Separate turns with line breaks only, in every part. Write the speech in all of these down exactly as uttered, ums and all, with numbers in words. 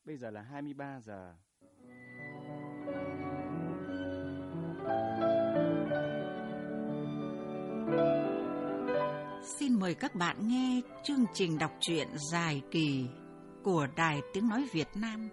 Bây giờ là hai mươi ba giờ.
Xin mời các bạn nghe chương trình đọc truyện dài kỳ của Đài Tiếng Nói Việt Nam.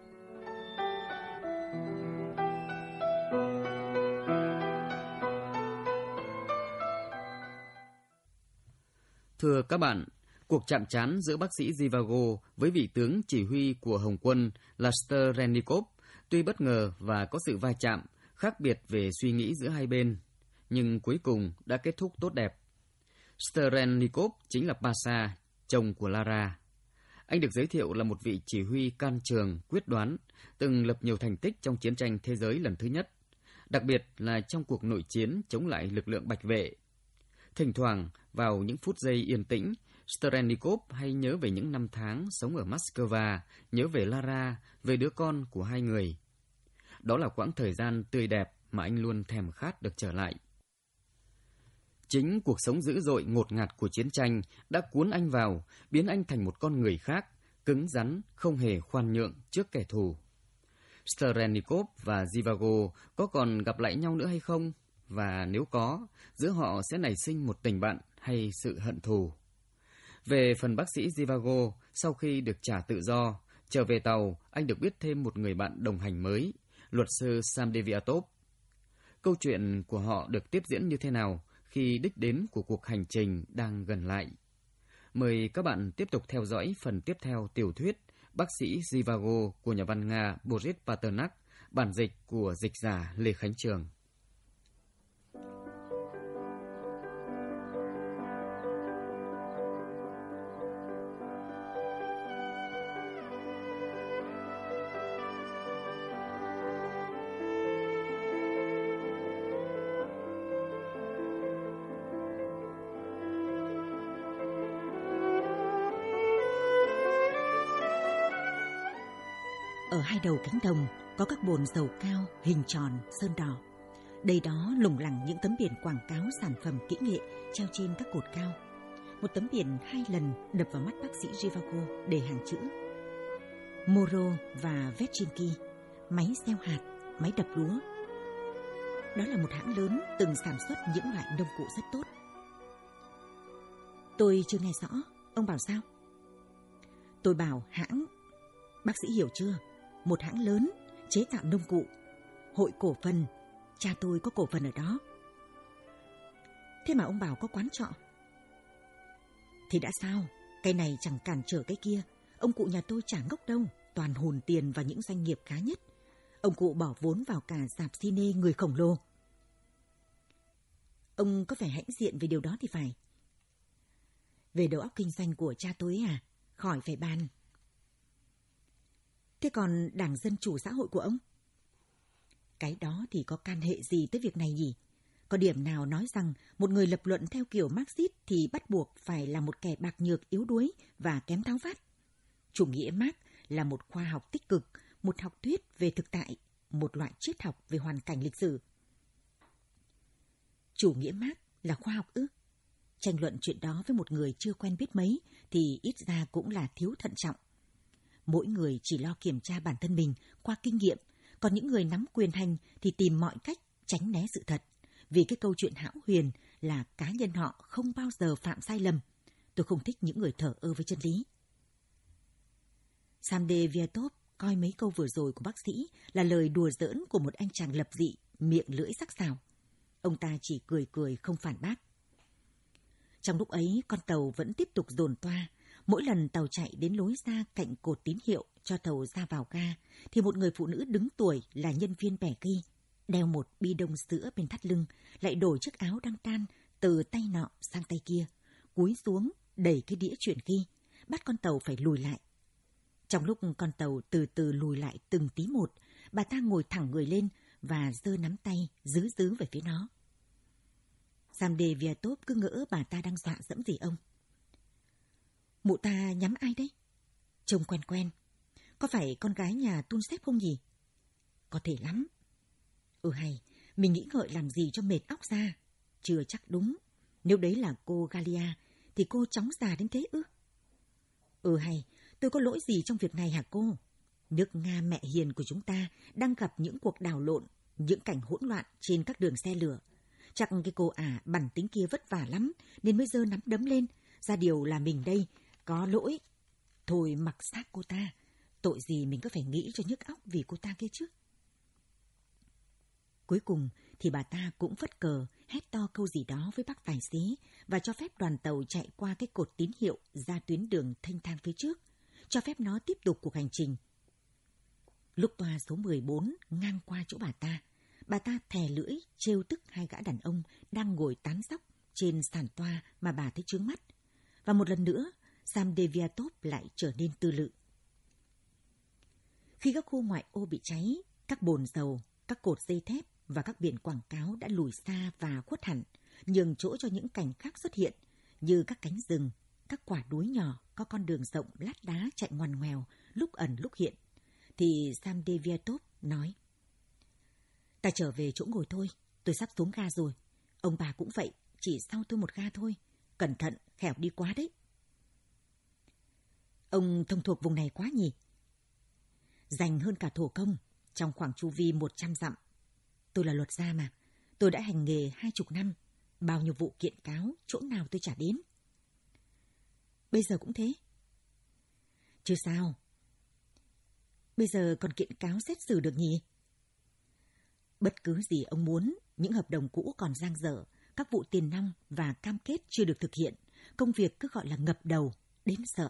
Thưa các bạn, cuộc chạm trán giữa bác sĩ Zhivago với vị tướng chỉ huy của Hồng quân là Strennikov tuy bất ngờ và có sự va chạm, khác biệt về suy nghĩ giữa hai bên, nhưng cuối cùng đã kết thúc tốt đẹp. Strennikov chính là Pasha, chồng của Lara. Anh được giới thiệu là một vị chỉ huy can trường, quyết đoán, từng lập nhiều thành tích trong chiến tranh thế giới lần thứ nhất, đặc biệt là trong cuộc nội chiến chống lại lực lượng Bạch Vệ. Thỉnh thoảng, vào những phút giây yên tĩnh, Strennikov hay nhớ về những năm tháng sống ở Moscow, nhớ về Lara, về đứa con của hai người. Đó là quãng thời gian tươi đẹp mà anh luôn thèm khát được trở lại. Chính cuộc sống dữ dội ngột ngạt của chiến tranh đã cuốn anh vào, biến anh thành một con người khác, cứng rắn, không hề khoan nhượng trước kẻ thù. Strennikov và Zhivago có còn gặp lại nhau nữa hay không? Và nếu có, giữa họ sẽ nảy sinh một tình bạn hay sự hận thù? Về phần bác sĩ Zhivago, sau khi được trả tự do, trở về tàu, anh được biết thêm một người bạn đồng hành mới, luật sư Samdeviatov. Câu chuyện của họ được tiếp diễn như thế nào khi đích đến của cuộc hành trình đang gần lại? Mời các bạn tiếp tục theo dõi phần tiếp theo tiểu thuyết Bác sĩ Zhivago của nhà văn Nga Boris Pasternak, bản dịch của dịch giả Lê Khánh Trường.
Ở hai đầu cánh đồng có các bồn dầu cao, hình tròn, sơn đỏ. Đây đó lủng lẳng những tấm biển quảng cáo sản phẩm kỹ nghệ treo trên các cột cao. Một tấm biển hai lần đập vào mắt bác sĩ Zhivago để hàng chữ Moro và Vetchinki, máy gieo hạt, máy đập lúa. Đó là một hãng lớn từng sản xuất những loại nông cụ rất tốt. Tôi chưa nghe rõ, ông bảo sao? Tôi bảo hãng. Bác sĩ hiểu chưa? Một hãng lớn, chế tạo nông cụ, hội cổ phần, cha tôi có cổ phần ở đó. Thế mà ông bảo có quán trọ. Thì đã sao, cái này chẳng cản trở cái kia. Ông cụ nhà tôi chả ngốc đâu, toàn hùn tiền vào những doanh nghiệp khá nhất. Ông cụ bỏ vốn vào cả rạp cine người khổng lồ. Ông có vẻ hãnh diện về điều đó thì phải. Về đầu óc kinh doanh của cha tôi à, khỏi phải bàn. Thế còn Đảng Dân Chủ Xã Hội của ông? Cái đó thì có can hệ gì tới việc này nhỉ? Có điểm nào nói rằng một người lập luận theo kiểu Marxist thì bắt buộc phải là một kẻ bạc nhược yếu đuối và kém tháo vát? Chủ nghĩa Marx là một khoa học tích cực, một học thuyết về thực tại, một loại triết học về hoàn cảnh lịch sử. Chủ nghĩa Marx là khoa học ư? Tranh luận chuyện đó với một người chưa quen biết mấy thì ít ra cũng là thiếu thận trọng. Mỗi người chỉ lo kiểm tra bản thân mình qua kinh nghiệm, còn những người nắm quyền hành thì tìm mọi cách tránh né sự thật, vì cái câu chuyện hão huyền là cá nhân họ không bao giờ phạm sai lầm. Tôi không thích những người thờ ơ với chân lý. Samdeviatov coi mấy câu vừa rồi của bác sĩ là lời đùa giỡn của một anh chàng lập dị, miệng lưỡi sắc sảo. Ông ta chỉ cười cười không phản bác. Trong lúc ấy, con tàu vẫn tiếp tục dồn toa. Mỗi lần tàu chạy đến lối ra cạnh cột tín hiệu cho tàu ra vào ga, thì một người phụ nữ đứng tuổi là nhân viên bẻ ghi, đeo một bi đông sữa bên thắt lưng, lại đổi chiếc áo đang tan từ tay nọ sang tay kia, cúi xuống đẩy cái đĩa chuyển ghi, bắt con tàu phải lùi lại. Trong lúc con tàu từ từ lùi lại từng tí một, bà ta ngồi thẳng người lên và giơ nắm tay giữ giữ về phía nó. Samdeviatov cứ ngỡ bà ta đang dọa dẫm gì ông. Mụ ta nhắm ai đấy? Trông quen quen. Có phải con gái nhà Tunsep không nhỉ? Có thể lắm. Ừ hay, mình nghĩ ngợi làm gì cho mệt óc ra. Chưa chắc đúng. Nếu đấy là cô Galia, thì cô chóng già đến thế ư? Ừ hay, tôi có lỗi gì trong việc này hả cô? Nước Nga mẹ hiền của chúng ta đang gặp những cuộc đảo lộn, những cảnh hỗn loạn trên các đường xe lửa. Chắc cái cô ả bản tính kia vất vả lắm nên mới giơ nắm đấm lên, ra điều là mình đây có lỗi. Thôi mặc xác cô ta, tội gì mình cứ phải nghĩ cho nhức óc vì cô ta kia chứ. Cuối cùng thì bà ta cũng phất cờ, hét to câu gì đó với bác tài xế và cho phép đoàn tàu chạy qua cái cột tín hiệu ra tuyến đường thênh thang phía trước, cho phép nó tiếp tục cuộc hành trình. Lúc toa số mười bốn ngang qua chỗ bà ta, bà ta thè lưỡi trêu tức hai gã đàn ông đang ngồi tán dóc trên sàn toa mà bà thấy chướng mắt. Và một lần nữa, Samdeviatov lại trở nên tư lự. Khi các khu ngoại ô bị cháy, các bồn dầu, các cột dây thép và các biển quảng cáo đã lùi xa và khuất hẳn, nhường chỗ cho những cảnh khác xuất hiện, như các cánh rừng, các quả núi nhỏ có con đường rộng lát đá chạy ngoằn ngoèo, lúc ẩn lúc hiện, thì Samdeviatov nói: "Ta trở về chỗ ngồi thôi, tôi sắp xuống ga rồi. Ông bà cũng vậy, chỉ sau tôi một ga thôi. Cẩn thận, khéo đi quá đấy." "Ông thông thuộc vùng này quá nhỉ?" "Dành hơn cả thổ công, trong khoảng chu vi một trăm dặm. Tôi là luật gia mà, tôi đã hành nghề hai chục năm, bao nhiêu vụ kiện cáo, chỗ nào tôi chả đến." "Bây giờ cũng thế?" "Chứ sao. Bây giờ còn kiện cáo xét xử được nhỉ?" "Bất cứ gì ông muốn, những hợp đồng cũ còn dang dở, các vụ tiền nong và cam kết chưa được thực hiện, công việc cứ gọi là ngập đầu, đến sợ."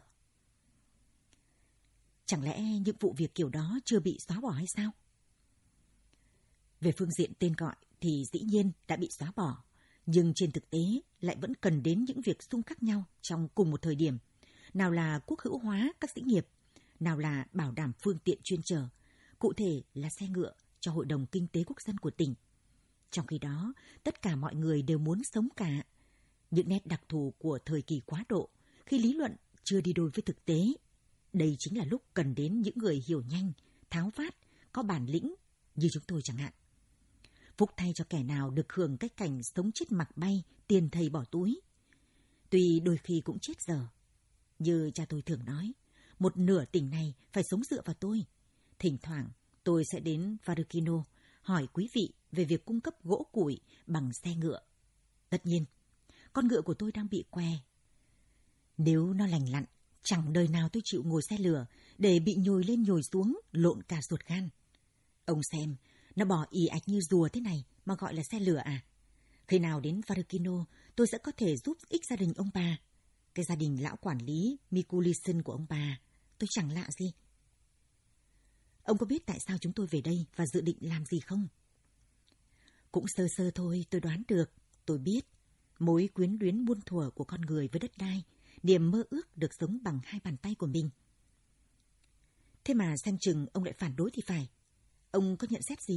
"Chẳng lẽ những vụ việc kiểu đó chưa bị xóa bỏ hay sao?" "Về phương diện tên gọi thì dĩ nhiên đã bị xóa bỏ, nhưng trên thực tế lại vẫn cần đến những việc xung khắc nhau trong cùng một thời điểm. Nào là quốc hữu hóa các xí nghiệp, nào là bảo đảm phương tiện chuyên chở, cụ thể là xe ngựa cho Hội đồng Kinh tế Quốc dân của tỉnh. Trong khi đó, tất cả mọi người đều muốn sống cả. Những nét đặc thù của thời kỳ quá độ, khi lý luận chưa đi đôi với thực tế. Đây chính là lúc cần đến những người hiểu nhanh, tháo vát, có bản lĩnh như chúng tôi chẳng hạn. Phúc thay cho kẻ nào được hưởng cái cảnh sống chết mặc bay, tiền thầy bỏ túi. Tuy đôi khi cũng chết dở. Như cha tôi thường nói, một nửa tỉnh này phải sống dựa vào tôi. Thỉnh thoảng tôi sẽ đến Varukino hỏi quý vị về việc cung cấp gỗ củi bằng xe ngựa. Tất nhiên, con ngựa của tôi đang bị què. Nếu nó lành lặn, chẳng đời nào tôi chịu ngồi xe lửa để bị nhồi lên nhồi xuống, lộn cả ruột gan. Ông xem, nó bò ì ạch như rùa thế này mà gọi là xe lửa à? Khi nào đến Varukino, tôi sẽ có thể giúp ích gia đình ông bà. Cái gia đình lão quản lý Mikulisin của ông bà, tôi chẳng lạ gì. Ông có biết tại sao chúng tôi về đây và dự định làm gì không? Cũng sơ sơ thôi, tôi đoán được, tôi biết. Mối quyến luyến muôn thuở của con người với đất đai, niềm mơ ước được sống bằng hai bàn tay của mình. Thế mà xem chừng ông lại phản đối thì phải. Ông có nhận xét gì?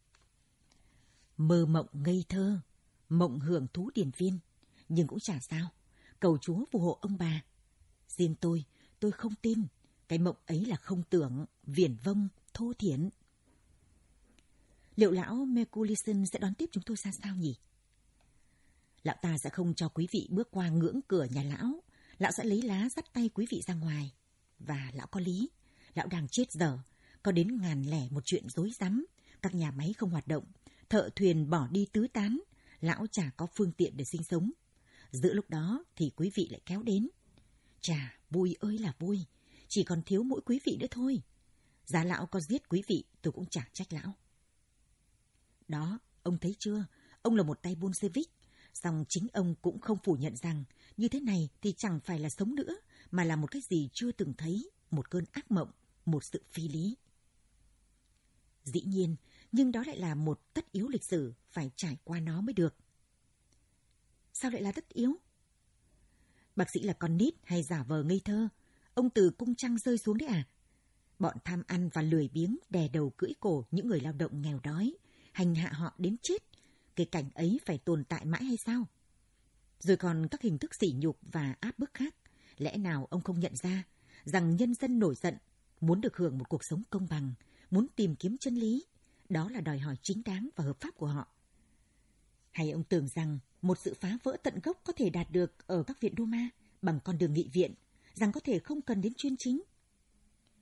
Mơ mộng ngây thơ, mộng hưởng thú điển viên, nhưng cũng chả sao. Cầu Chúa phù hộ ông bà. Riêng tôi, tôi không tin. Cái mộng ấy là không tưởng, viển vông, thô thiển. Liệu lão Mekulisin sẽ đón tiếp chúng tôi ra sao nhỉ? Lão ta sẽ không cho quý vị bước qua ngưỡng cửa nhà lão. Lão sẽ lấy lá dắt tay quý vị ra ngoài. Và lão có lý. Lão đang chết dở. Có đến ngàn lẻ một chuyện rối rắm. Các nhà máy không hoạt động. Thợ thuyền bỏ đi tứ tán. Lão chả có phương tiện để sinh sống. Giữa lúc đó thì quý vị lại kéo đến. Chà, vui ơi là vui. Chỉ còn thiếu mỗi quý vị nữa thôi. Giá lão có giết quý vị, tôi cũng chẳng trách lão. Đó, ông thấy chưa? Ông là một tay Bolshevik. Song chính ông cũng không phủ nhận rằng như thế này thì chẳng phải là sống nữa, mà là một cái gì chưa từng thấy, một cơn ác mộng, một sự phi lý. Dĩ nhiên, nhưng đó lại là một tất yếu lịch sử, phải trải qua nó mới được. Sao lại là tất yếu? Bác sĩ là con nít hay giả vờ ngây thơ? Ông từ cung trăng rơi xuống đấy à? Bọn tham ăn và lười biếng đè đầu cưỡi cổ những người lao động nghèo đói, hành hạ họ đến chết. Cái cảnh ấy phải tồn tại mãi hay sao? Rồi còn các hình thức sỉ nhục và áp bức khác. Lẽ nào ông không nhận ra rằng nhân dân nổi giận, muốn được hưởng một cuộc sống công bằng, muốn tìm kiếm chân lý, đó là đòi hỏi chính đáng và hợp pháp của họ? Hay ông tưởng rằng một sự phá vỡ tận gốc có thể đạt được ở các viện Duma bằng con đường nghị viện, rằng có thể không cần đến chuyên chính?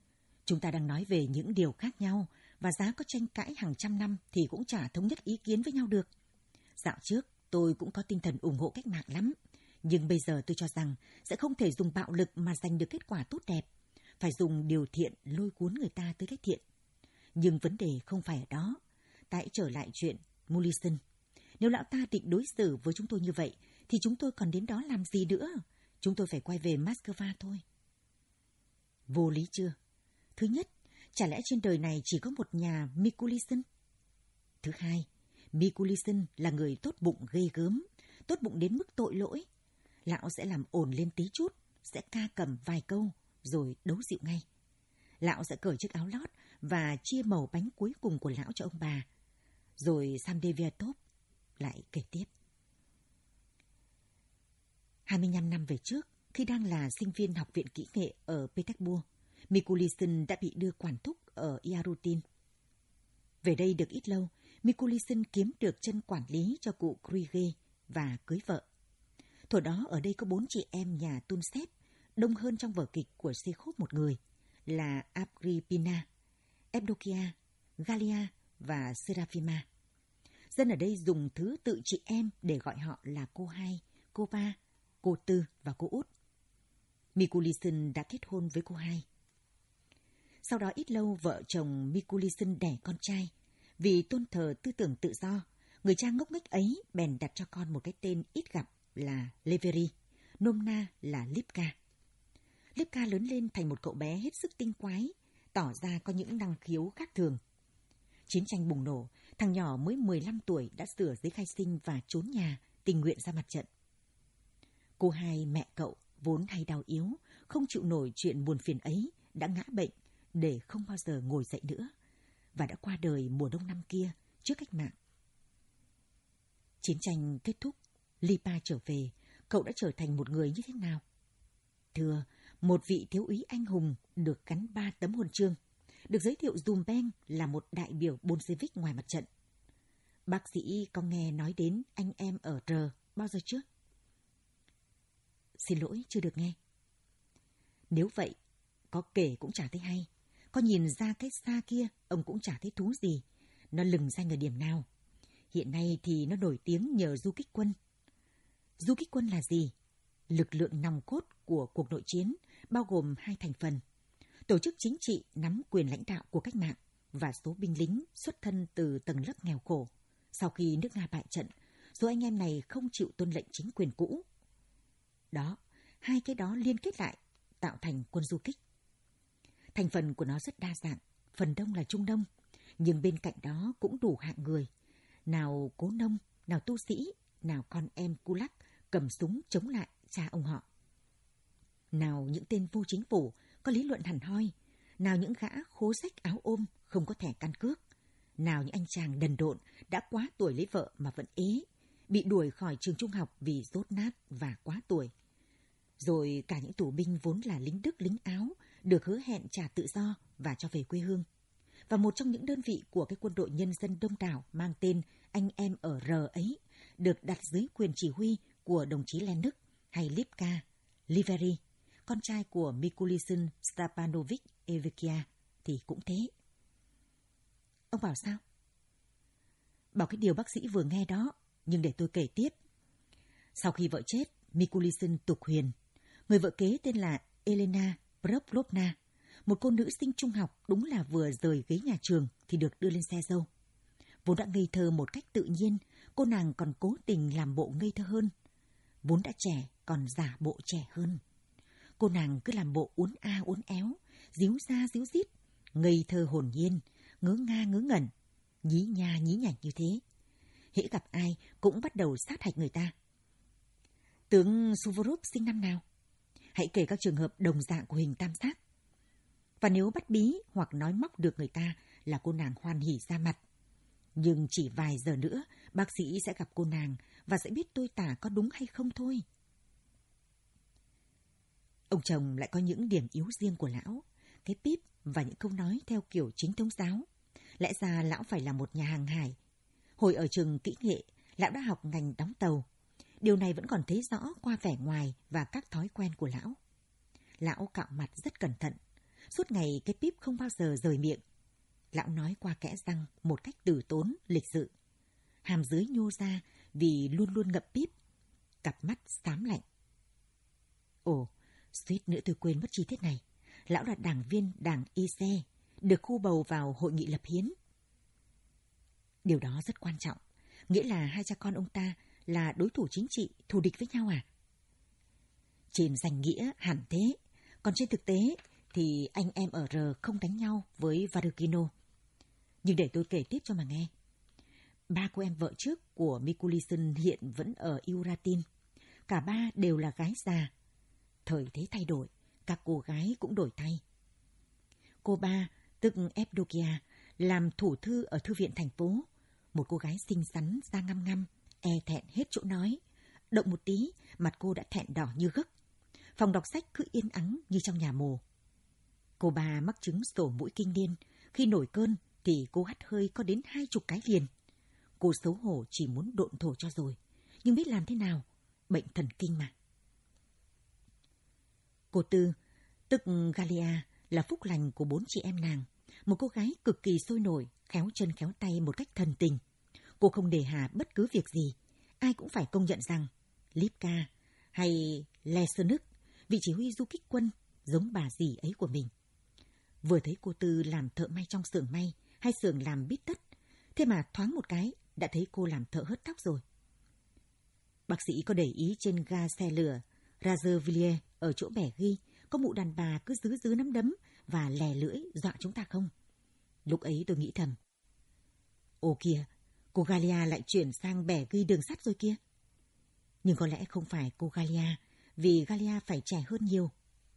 Chúng ta đang nói về những điều khác nhau, và giá có tranh cãi hàng trăm năm thì cũng chả thống nhất ý kiến với nhau được. Dạo trước, tôi cũng có tinh thần ủng hộ cách mạng lắm, nhưng bây giờ tôi cho rằng sẽ không thể dùng bạo lực mà giành được kết quả tốt đẹp. Phải dùng điều thiện lôi cuốn người ta tới cách thiện. Nhưng vấn đề không phải ở đó. Ta hãy trở lại chuyện Mulison. Nếu lão ta định đối xử với chúng tôi như vậy, thì chúng tôi còn đến đó làm gì nữa? Chúng tôi phải quay về Moscow thôi. Vô lý chưa? Thứ nhất, chả lẽ trên đời này chỉ có một nhà Mikulishin? Thứ hai, Mikulishin là người tốt bụng ghê gớm, tốt bụng đến mức tội lỗi. Lão sẽ làm ồn lên tí chút, sẽ ca cầm vài câu, rồi đấu dịu ngay. Lão sẽ cởi chiếc áo lót và chia mẩu bánh cuối cùng của lão cho ông bà. Rồi Samdeviatov lại kể tiếp. hai mươi lăm năm về trước, khi đang là sinh viên học viện kỹ nghệ ở Petersburg, Mikulishin đã bị đưa quản thúc ở Yarutin. Về đây được ít lâu, Mikulishin kiếm được chân quản lý cho cụ Krige và cưới vợ. Thuở đó ở đây có bốn chị em nhà Tunsev, đông hơn trong vở kịch của Chekhov một người, là Agrippina, Evdokia, Galia và Serafima. Dân ở đây dùng thứ tự chị em để gọi họ là cô hai, cô ba, cô tư và cô út. Mikulishin đã kết hôn với cô hai. Sau đó ít lâu vợ chồng Mikulishin đẻ con trai. Vì tôn thờ tư tưởng tự do, người cha ngốc nghếch ấy bèn đặt cho con một cái tên ít gặp là Leveri, nôm na là Lipka. Lipka lớn lên thành một cậu bé hết sức tinh quái, tỏ ra có những năng khiếu khác thường. Chiến tranh bùng nổ, thằng nhỏ mới mười lăm tuổi đã sửa giấy khai sinh và trốn nhà, tình nguyện ra mặt trận. Cô hai mẹ cậu vốn hay đau yếu, không chịu nổi chuyện buồn phiền ấy, đã ngã bệnh để không bao giờ ngồi dậy nữa, và đã qua đời mùa đông năm kia trước cách mạng. Chiến tranh kết thúc, Lipa trở về, cậu đã trở thành một người như thế nào? Thưa, một vị thiếu úy anh hùng được gắn ba tấm huân chương, được giới thiệu dùm beng là một đại biểu Bolshevik ngoài mặt trận. Bác sĩ có nghe nói đến anh em ở R bao giờ chưa? Xin lỗi, chưa được nghe. Nếu vậy, có kể cũng chả thấy hay. Có nhìn ra cái xa kia, ông cũng chả thấy thú gì. Nó lừng danh ở điểm nào? Hiện nay thì nó nổi tiếng nhờ du kích quân. Du kích quân là gì? Lực lượng nòng cốt của cuộc nội chiến, bao gồm hai thành phần. Tổ chức chính trị nắm quyền lãnh đạo của cách mạng và số binh lính xuất thân từ tầng lớp nghèo khổ. Sau khi nước Nga bại trận, số anh em này không chịu tuân lệnh chính quyền cũ. Đó, hai cái đó liên kết lại, tạo thành quân du kích. Thành phần của nó rất đa dạng, phần đông là Trung Đông, nhưng bên cạnh đó cũng đủ hạng người. Nào cố nông, nào tu sĩ, nào con em Kulak cầm súng chống lại cha ông họ. Nào những tên vô chính phủ, có lý luận hẳn hoi. Nào những gã khố rách áo ôm, không có thẻ căn cước. Nào những anh chàng đần độn, đã quá tuổi lấy vợ mà vẫn ế, bị đuổi khỏi trường trung học vì dốt nát và quá tuổi. Rồi cả những tù binh vốn là lính Đức lính Áo, được hứa hẹn trả tự do và cho về quê hương. Và một trong những đơn vị của cái quân đội nhân dân đông đảo mang tên anh em ở R ấy, được đặt dưới quyền chỉ huy của đồng chí Lenuk hay Lipka, Liveri, con trai của Mikulishin Stepanovich Evdokia, thì cũng thế. Ông bảo sao? Bảo cái điều bác sĩ vừa nghe đó, nhưng để tôi kể tiếp. Sau khi vợ chết, Mikulishin tục huyền. Người vợ kế tên là Elena Proplovna, một cô nữ sinh trung học, đúng là vừa rời ghế nhà trường thì được đưa lên xe dâu. Vốn đã ngây thơ một cách tự nhiên, cô nàng còn cố tình làm bộ ngây thơ hơn. Vốn đã trẻ, còn giả bộ trẻ hơn. Cô nàng cứ làm bộ uốn a uốn éo, díu ra díu dít, ngây thơ hồn nhiên, ngớ nga ngớ ngẩn, nhí nha nhí nhảnh như thế. Hễ gặp ai cũng bắt đầu sát hạch người ta. Tướng Suvorov sinh năm nào? Hãy kể các trường hợp đồng dạng của hình tam giác. Và nếu bắt bí hoặc nói móc được người ta là cô nàng hoan hỉ ra mặt. Nhưng chỉ vài giờ nữa, bác sĩ sẽ gặp cô nàng và sẽ biết tôi tả có đúng hay không thôi. Ông chồng lại có những điểm yếu riêng của lão, cái píp và những câu nói theo kiểu chính thống giáo. Lẽ ra lão phải là một nhà hàng hải. Hồi ở trường kỹ nghệ, lão đã học ngành đóng tàu. Điều này vẫn còn thấy rõ qua vẻ ngoài và các thói quen của lão. Lão cạo mặt rất cẩn thận. Suốt ngày cái píp không bao giờ rời miệng. Lão nói qua kẽ răng một cách từ tốn, lịch sự. Hàm dưới nhô ra vì luôn luôn ngậm píp. Cặp mắt xám lạnh. Ồ, suýt nữa tôi quên mất chi tiết này. Lão là đảng viên đảng i xê, được khu bầu vào hội nghị lập hiến. Điều đó rất quan trọng. Nghĩa là hai cha con ông ta là đối thủ chính trị, thù địch với nhau à? Trên danh nghĩa hẳn thế. Còn trên thực tế thì anh em ở R không đánh nhau với Varukino. Nhưng để tôi kể tiếp cho mà nghe. Ba cô em vợ trước của Mikulisson hiện vẫn ở Euratin. Cả ba đều là gái già. Thời thế thay đổi, các cô gái cũng đổi thay. Cô ba, tức Evdokia, làm thủ thư ở thư viện thành phố. Một cô gái xinh xắn, da ngăm ngăm, e thẹn hết chỗ nói. Động một tí, mặt cô đã thẹn đỏ như gấc. Phòng đọc sách cứ yên ắng như trong nhà mồ. Cô ba mắc chứng sổ mũi kinh niên. Khi nổi cơn thì cô hắt hơi có đến hai chục cái liền. Cô xấu hổ chỉ muốn độn thổ cho rồi. Nhưng biết làm thế nào? Bệnh thần kinh mà. Cô Tư, tức Galia, là phúc lành của bốn chị em nàng. Một cô gái cực kỳ sôi nổi, khéo chân khéo tay một cách thần tình. Cô không nề hà bất cứ việc gì. Ai cũng phải công nhận rằng Lipka hay Lesenuk, vị chỉ huy du kích quân, giống bà dì ấy của mình. Vừa thấy cô Tư làm thợ may trong xưởng may hay xưởng làm bít tất, thế mà thoáng một cái đã thấy cô làm thợ hớt tóc rồi. Bác sĩ có để ý trên ga xe lửa Razervilliers ở chỗ bẻ ghi có mụ đàn bà cứ giữ giữ nắm đấm và lè lưỡi dọa chúng ta không? Lúc ấy tôi nghĩ thầm, ồ kìa, cô Galia lại chuyển sang bẻ ghi đường sắt rồi kia. Nhưng có lẽ không phải cô Galia, vì Galia phải trẻ hơn nhiều.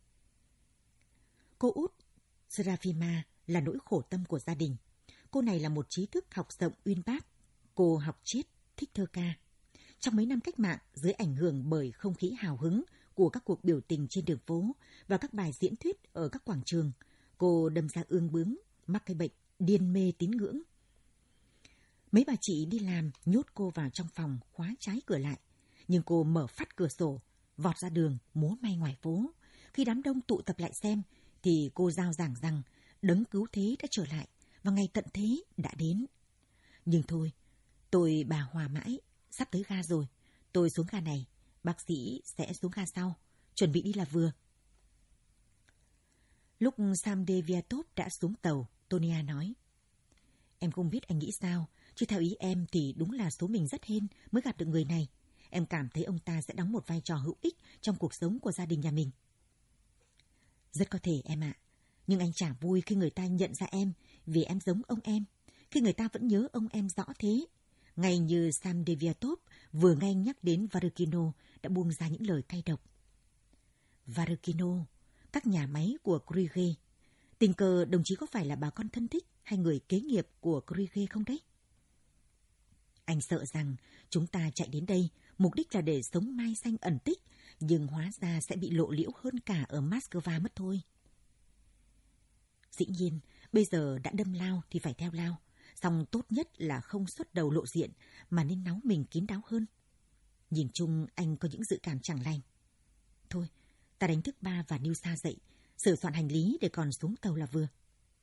Cô út Serafima là nỗi khổ tâm của gia đình. Cô này là một trí thức học rộng uyên bác. Cô học triết, thích thơ ca. Trong mấy năm cách mạng, dưới ảnh hưởng bởi không khí hào hứng của các cuộc biểu tình trên đường phố và các bài diễn thuyết ở các quảng trường, cô đâm ra ương bướng, mắc cái bệnh điên mê tín ngưỡng. Mấy bà chị đi làm nhốt cô vào trong phòng, khóa trái cửa lại. Nhưng cô mở phắt cửa sổ, vọt ra đường, múa may ngoài phố. Khi đám đông tụ tập lại xem, thì cô rao giảng rằng đấng cứu thế đã trở lại và ngày tận thế đã đến. Nhưng thôi, tôi bà hòa mãi, sắp tới ga rồi. Tôi xuống ga này, bác sĩ sẽ xuống ga sau, chuẩn bị đi là vừa. Lúc Sam Deviatov đã xuống tàu, Tonia nói, em không biết anh nghĩ sao, chứ theo ý em thì đúng là số mình rất hên mới gặp được người này. Em cảm thấy ông ta sẽ đóng một vai trò hữu ích trong cuộc sống của gia đình nhà mình. Rất có thể em ạ, nhưng anh chả vui khi người ta nhận ra em vì em giống ông em, khi người ta vẫn nhớ ông em rõ thế. Ngay như Sam Deviatov vừa nghe nhắc đến Varukino đã buông ra những lời cay độc. Varukino, các nhà máy của Krige. Tình cờ đồng chí có phải là bà con thân thích hay người kế nghiệp của Krige không đấy? Anh sợ rằng chúng ta chạy đến đây mục đích là để sống mai xanh ẩn tích, nhưng hóa ra sẽ bị lộ liễu hơn cả ở Moscow mất thôi. Dĩ nhiên, bây giờ đã đâm lao thì phải theo lao, song tốt nhất là không xuất đầu lộ diện mà nên náu mình kín đáo hơn. Nhìn chung anh có những dự cảm chẳng lành. Thôi, ta đánh thức ba và Nilsa dậy, sửa soạn hành lý để còn xuống tàu là vừa.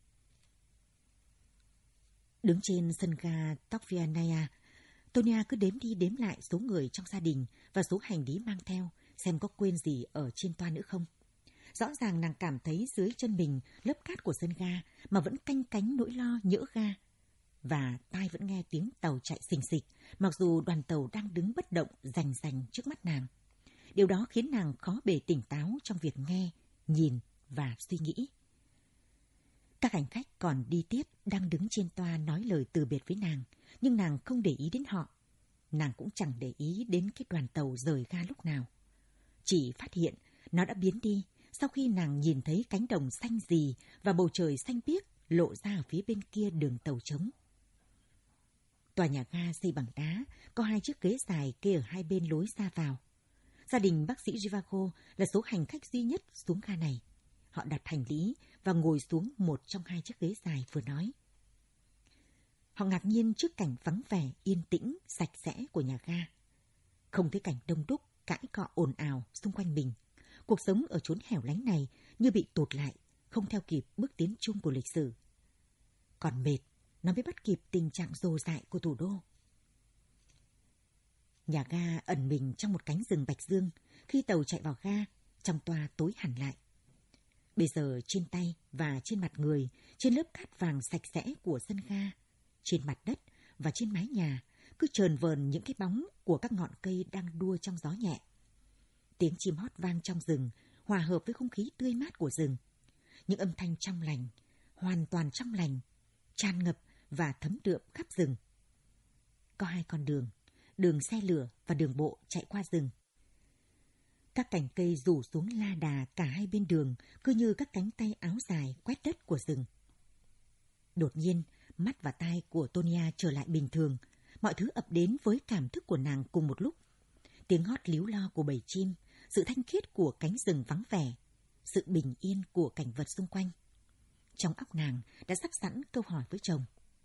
Đứng trên sân ga Tokvianaya, Tonia cứ đếm đi đếm lại số người trong gia đình và số hành lý mang theo, xem có quên gì ở trên toa nữa không. Rõ ràng nàng cảm thấy dưới chân mình lớp cát của sân ga mà vẫn canh cánh nỗi lo nhỡ ga. Và tai vẫn nghe tiếng tàu chạy xình xịch, mặc dù đoàn tàu đang đứng bất động rành rành trước mắt nàng. Điều đó khiến nàng khó bề tỉnh táo trong việc nghe, nhìn và suy nghĩ. Các hành khách còn đi tiếp đang đứng trên toa nói lời từ biệt với nàng, nhưng nàng không để ý đến họ. Nàng cũng chẳng để ý đến cái đoàn tàu rời ga lúc nào. Chỉ phát hiện nó đã biến đi sau khi nàng nhìn thấy cánh đồng xanh rì và bầu trời xanh biếc lộ ra ở phía bên kia đường tàu trống. Tòa nhà ga xây bằng đá, có hai chiếc ghế dài kê ở hai bên lối ra vào. Gia đình bác sĩ Zhivago là số hành khách duy nhất xuống ga này. Họ đặt hành lý và ngồi xuống một trong hai chiếc ghế dài vừa nói. Họ ngạc nhiên trước cảnh vắng vẻ, yên tĩnh, sạch sẽ của nhà ga. Không thấy cảnh đông đúc, cãi cọ ồn ào xung quanh mình. Cuộc sống ở chốn hẻo lánh này như bị tụt lại, không theo kịp bước tiến chung của lịch sử. Còn mệt, nó mới bắt kịp tình trạng rồ dại của thủ đô. Nhà ga ẩn mình trong một cánh rừng bạch dương. Khi tàu chạy vào ga, trong toa tối hẳn lại. Bây giờ trên tay và trên mặt người, trên lớp cát vàng sạch sẽ của sân ga, trên mặt đất và trên mái nhà, cứ chờn vờn những cái bóng của các ngọn cây đang đua trong gió nhẹ. Tiếng chim hót vang trong rừng, hòa hợp với không khí tươi mát của rừng. Những âm thanh trong lành, hoàn toàn trong lành, tràn ngập và thấm đượm khắp rừng. Có hai con đường, đường xe lửa và đường bộ chạy qua rừng. Các cành cây rủ xuống la đà cả hai bên đường, cứ như các cánh tay áo dài quét đất của rừng. Đột nhiên, mắt và tai của Tonia trở lại bình thường. Mọi thứ ập đến với cảm thức của nàng cùng một lúc. Tiếng hót líu lo của bầy chim, sự thanh khiết của cánh rừng vắng vẻ, sự bình yên của cảnh vật xung quanh. Trong óc nàng đã sắp sẵn câu hỏi với chồng.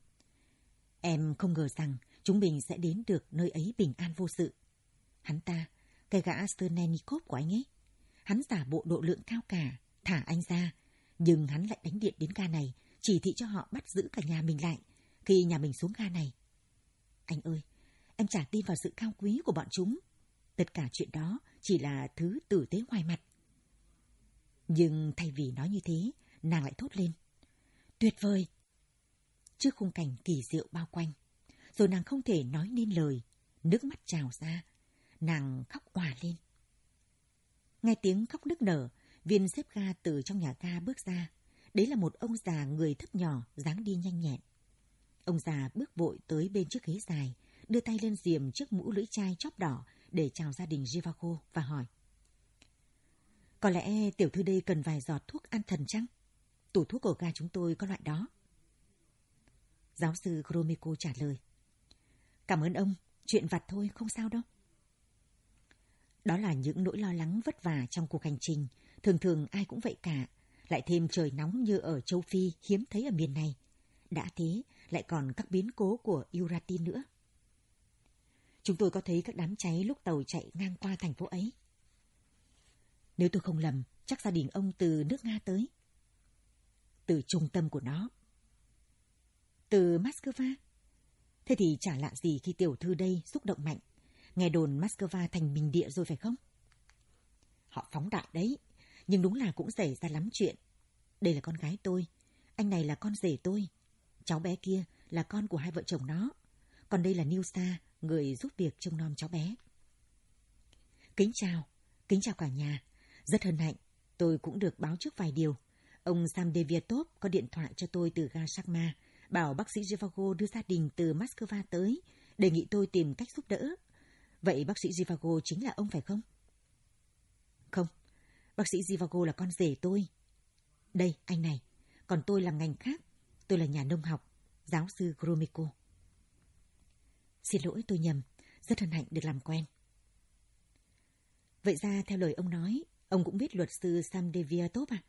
Em không ngờ rằng chúng mình sẽ đến được nơi ấy bình an vô sự. Hắn ta, cái gã Sternenikov của anh ấy, hắn giả bộ độ lượng cao cả, thả anh ra, nhưng hắn lại đánh điện đến ga này, chỉ thị cho họ bắt giữ cả nhà mình lại khi nhà mình xuống ga này. Anh ơi, em chả tin vào sự cao quý của bọn chúng. Tất cả chuyện đó chỉ là thứ tử tế ngoài mặt. Nhưng thay vì nói như thế, nàng lại thốt lên. Tuyệt vời! Trước khung cảnh kỳ diệu bao quanh, rồi nàng không thể nói nên lời, nước mắt trào ra, nàng khóc òa lên. Nghe tiếng khóc nức nở, viên xếp ga từ trong nhà ga bước ra. Đấy là một ông già người thấp nhỏ, dáng đi nhanh nhẹn. Ông già bước vội tới bên chiếc ghế dài, đưa tay lên diềm chiếc mũ lưỡi chai chóp đỏ để chào gia đình Zhivago và hỏi. Có lẽ tiểu thư đây cần vài giọt thuốc an thần chăng? Tủ thuốc của ga chúng tôi có loại đó. Giáo sư Gromyko trả lời. Cảm ơn ông, chuyện vặt thôi, không sao đâu. Đó là những nỗi lo lắng vất vả trong cuộc hành trình, thường thường ai cũng vậy cả, lại thêm trời nóng như ở châu Phi hiếm thấy ở miền này. Đã thế, lại còn các biến cố của Uratin nữa. Chúng tôi có thấy các đám cháy lúc tàu chạy ngang qua thành phố ấy. Nếu tôi không lầm, chắc gia đình ông từ nước Nga tới. Từ trung tâm của nó. Từ Moscow? Thế thì chả lạ gì khi tiểu thư đây xúc động mạnh. Nghe đồn Moscow thành bình địa rồi phải không? Họ phóng đại đấy, nhưng đúng là cũng xảy ra lắm chuyện. Đây là con gái tôi, anh này là con rể tôi, cháu bé kia là con của hai vợ chồng nó, còn đây là Nilsa, người giúp việc trông nom cháu bé. Kính chào, kính chào cả nhà. Rất hân hạnh, tôi cũng được báo trước vài điều. Ông Samdeviatov có điện thoại cho tôi từ ga Sakma, bảo bác sĩ Zhivago đưa gia đình từ Moscow tới, đề nghị tôi tìm cách giúp đỡ. Vậy bác sĩ Zhivago chính là ông phải không? Không, bác sĩ Zhivago là con rể tôi. Đây, anh này, còn tôi làm ngành khác, tôi là nhà nông học, giáo sư Gromyko. Xin lỗi, tôi nhầm, rất hân hạnh được làm quen. Vậy ra, theo lời ông nói, ông cũng biết luật sư Samdeviatov à?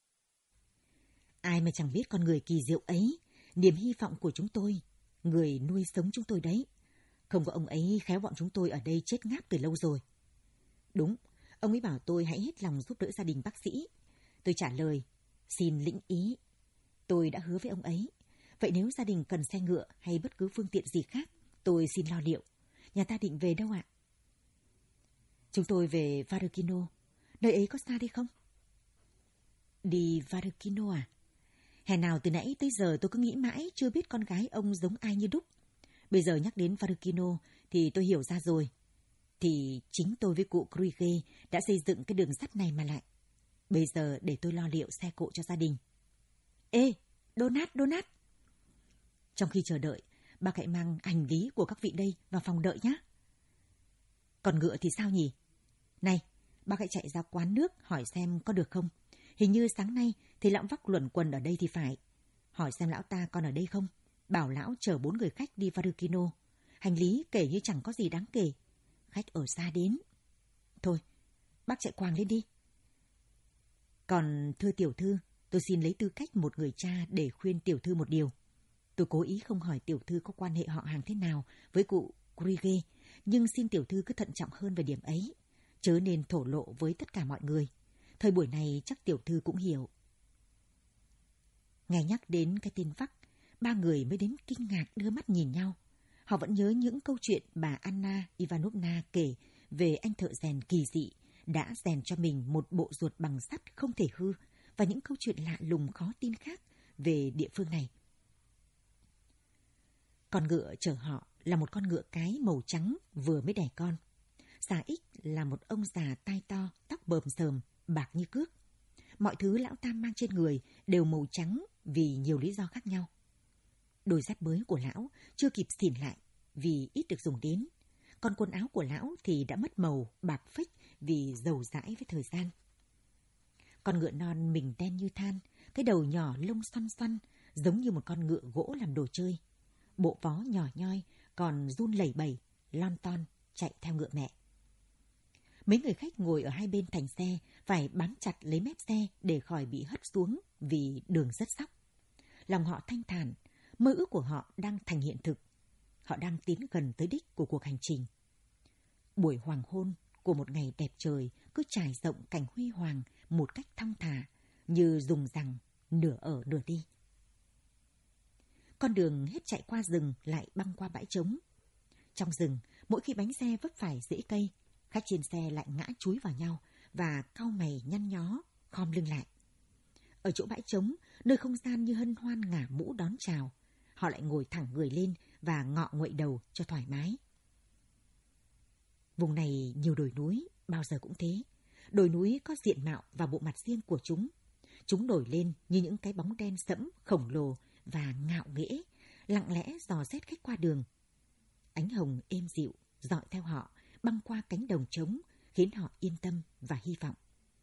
Ai mà chẳng biết con người kỳ diệu ấy, niềm hy vọng của chúng tôi, người nuôi sống chúng tôi đấy. Không có ông ấy khéo bọn chúng tôi ở đây chết ngáp từ lâu rồi. Đúng, ông ấy bảo tôi hãy hết lòng giúp đỡ gia đình bác sĩ. Tôi trả lời, xin lĩnh ý. Tôi đã hứa với ông ấy. Vậy nếu gia đình cần xe ngựa hay bất cứ phương tiện gì khác, tôi xin lo liệu. Nhà ta định về đâu ạ? Chúng tôi về Varukino. Nơi ấy có xa đi không? Đi Varukino à? Hè nào từ nãy tới giờ tôi cứ nghĩ mãi chưa biết con gái ông giống ai như đúc. Bây giờ nhắc đến Varukino thì tôi hiểu ra rồi. Thì chính tôi với cụ Kruige đã xây dựng cái đường sắt này mà lại. Bây giờ để tôi lo liệu xe cộ cho gia đình. Ê, Donat, Donat. Trong khi chờ đợi, bác hãy mang hành lý của các vị đây vào phòng đợi nhé. Còn ngựa thì sao nhỉ? Này, bác hãy chạy ra quán nước hỏi xem có được không. Hình như sáng nay thì lão vắc luẩn quần ở đây thì phải. Hỏi xem lão ta còn ở đây không. Bảo lão chở bốn người khách đi Varukino. Hành lý kể như chẳng có gì đáng kể. Khách ở xa đến. Thôi, bác chạy quàng lên đi. Còn thưa tiểu thư, tôi xin lấy tư cách một người cha để khuyên tiểu thư một điều. Tôi cố ý không hỏi tiểu thư có quan hệ họ hàng thế nào với cụ Kruige, nhưng xin tiểu thư cứ thận trọng hơn về điểm ấy, chớ nên thổ lộ với tất cả mọi người. Thời buổi này chắc tiểu thư cũng hiểu. Nghe nhắc đến cái tên Vắc, ba người mới đến kinh ngạc đưa mắt nhìn nhau. Họ vẫn nhớ những câu chuyện bà Anna Ivanovna kể về anh thợ rèn kỳ dị đã rèn cho mình một bộ ruột bằng sắt không thể hư và những câu chuyện lạ lùng khó tin khác về địa phương này. Con ngựa chở họ là một con ngựa cái màu trắng vừa mới đẻ con. Già Ích là một ông già tai to, tóc bờm sờm, bạc như cước. Mọi thứ lão ta mang trên người đều màu trắng vì nhiều lý do khác nhau. Đôi dép bới của lão chưa kịp xỉn lại vì ít được dùng đến. Còn quần áo của lão thì đã mất màu, bạc phách vì dầu dãi với thời gian. Con ngựa non mình đen như than, cái đầu nhỏ lông xoăn xoăn, giống như một con ngựa gỗ làm đồ chơi. Bộ vó nhỏ nhoi, còn run lẩy bẩy, lon ton, chạy theo ngựa mẹ. Mấy người khách ngồi ở hai bên thành xe phải bám chặt lấy mép xe để khỏi bị hất xuống vì đường rất sóc. Lòng họ thanh thản, mơ ước của họ đang thành hiện thực. Họ đang tiến gần tới đích của cuộc hành trình. Buổi hoàng hôn của một ngày đẹp trời cứ trải rộng cảnh huy hoàng một cách thong thả, như dùng rằng nửa ở nửa đi. Con đường hết chạy qua rừng lại băng qua bãi trống. Trong rừng, mỗi khi bánh xe vấp phải rễ cây, khách trên xe lại ngã chúi vào nhau và cau mày nhăn nhó, khom lưng lại. Ở chỗ bãi trống, nơi không gian như hân hoan ngả mũ đón chào, họ lại ngồi thẳng người lên và ngọ nguậy đầu cho thoải mái. Vùng này nhiều đồi núi, bao giờ cũng thế. Đồi núi có diện mạo và bộ mặt riêng của chúng. Chúng nổi lên như những cái bóng đen sẫm, khổng lồ và ngạo nghễ, lặng lẽ dò xét khách qua đường. Ánh hồng êm dịu dọi theo họ, băng qua cánh đồng trống, khiến họ yên tâm và hy vọng.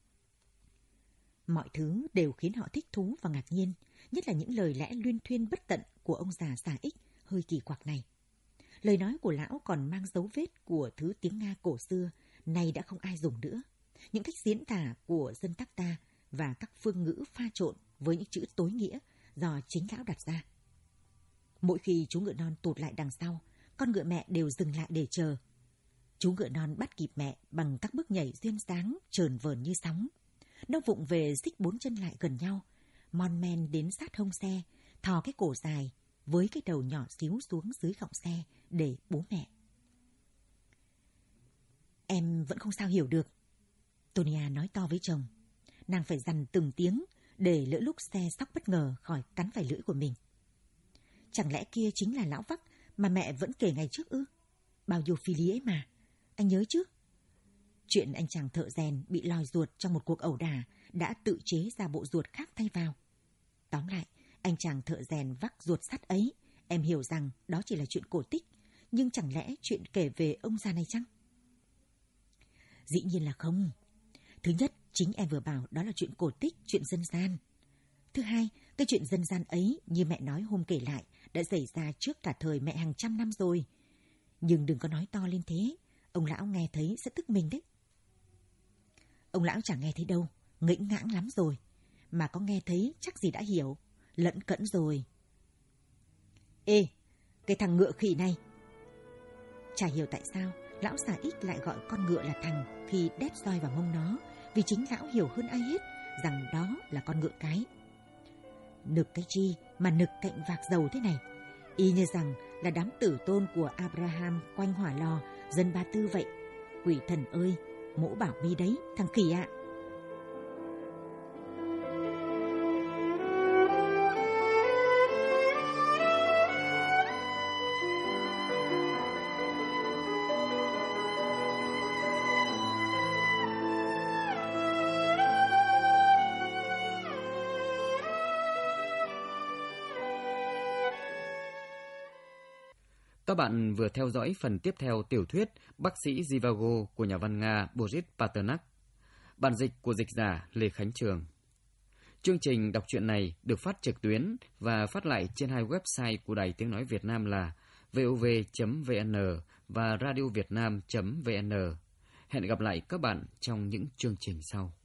Mọi thứ đều khiến họ thích thú và ngạc nhiên, nhất là những lời lẽ luyên thuyên bất tận của ông già Già Ích hơi kỳ quặc này. Lời nói của lão còn mang dấu vết của thứ tiếng Nga cổ xưa, nay đã không ai dùng nữa. Những cách diễn tả của dân tắc ta và các phương ngữ pha trộn với những chữ tối nghĩa do chính lão đặt ra. Mỗi khi chú ngựa non tụt lại đằng sau, con ngựa mẹ đều dừng lại để chờ. Chú ngựa non bắt kịp mẹ bằng các bước nhảy duyên dáng, trờn vờn như sóng. Nó vụng về xích bốn chân lại gần nhau, mon men đến sát hông xe, thò cái cổ dài với cái đầu nhỏ xíu xuống dưới gọng xe để bú mẹ. Em vẫn không sao hiểu được, Tonia nói to với chồng. Nàng phải dằn từng tiếng để lỡ lúc xe sóc bất ngờ khỏi cắn phải lưỡi của mình. Chẳng lẽ kia chính là lão Vắc mà mẹ vẫn kể ngày trước ư? Bao nhiêu phi lý ấy mà, anh nhớ chứ? Chuyện anh chàng thợ rèn bị lòi ruột trong một cuộc ẩu đả đã tự chế ra bộ ruột khác thay vào. Tóm lại, anh chàng thợ rèn vác ruột sắt ấy, em hiểu rằng đó chỉ là chuyện cổ tích, nhưng chẳng lẽ chuyện kể về ông già này chăng? Dĩ nhiên là không. Thứ nhất, chính em vừa bảo đó là chuyện cổ tích, chuyện dân gian. Thứ hai, cái chuyện dân gian ấy, như mẹ nói hôm kể lại, đã xảy ra trước cả thời mẹ hàng trăm năm rồi. Nhưng đừng có nói to lên thế, ông lão nghe thấy sẽ tức mình đấy. Ông lão chẳng nghe thấy đâu, ngẫnh ngãng lắm rồi. Mà có nghe thấy chắc gì đã hiểu, lẫn cẫn rồi. Ê, cái thằng ngựa khỉ này. Chả hiểu tại sao lão Già Ích lại gọi con ngựa là thằng khi đét roi vào mông nó, vì chính lão hiểu hơn ai hết rằng đó là con ngựa cái. Nực cái chi mà nực cạnh vạc dầu thế này, y như rằng là đám tử tôn của Abraham quanh hỏa lò dân Ba Tư vậy. Quỷ thần ơi, mỗ bảo mi đấy, thằng khỉ ạ.
Các bạn vừa theo dõi phần tiếp theo tiểu thuyết Bác sĩ Zhivago của nhà văn Nga Boris Pasternak. Bản dịch của dịch giả Lê Khánh Trường. Chương trình đọc truyện này được phát trực tuyến và phát lại trên hai website của Đài Tiếng Nói Việt Nam là vov chấm vn và radiovietnam chấm vn. Hẹn gặp lại các bạn trong những chương trình sau.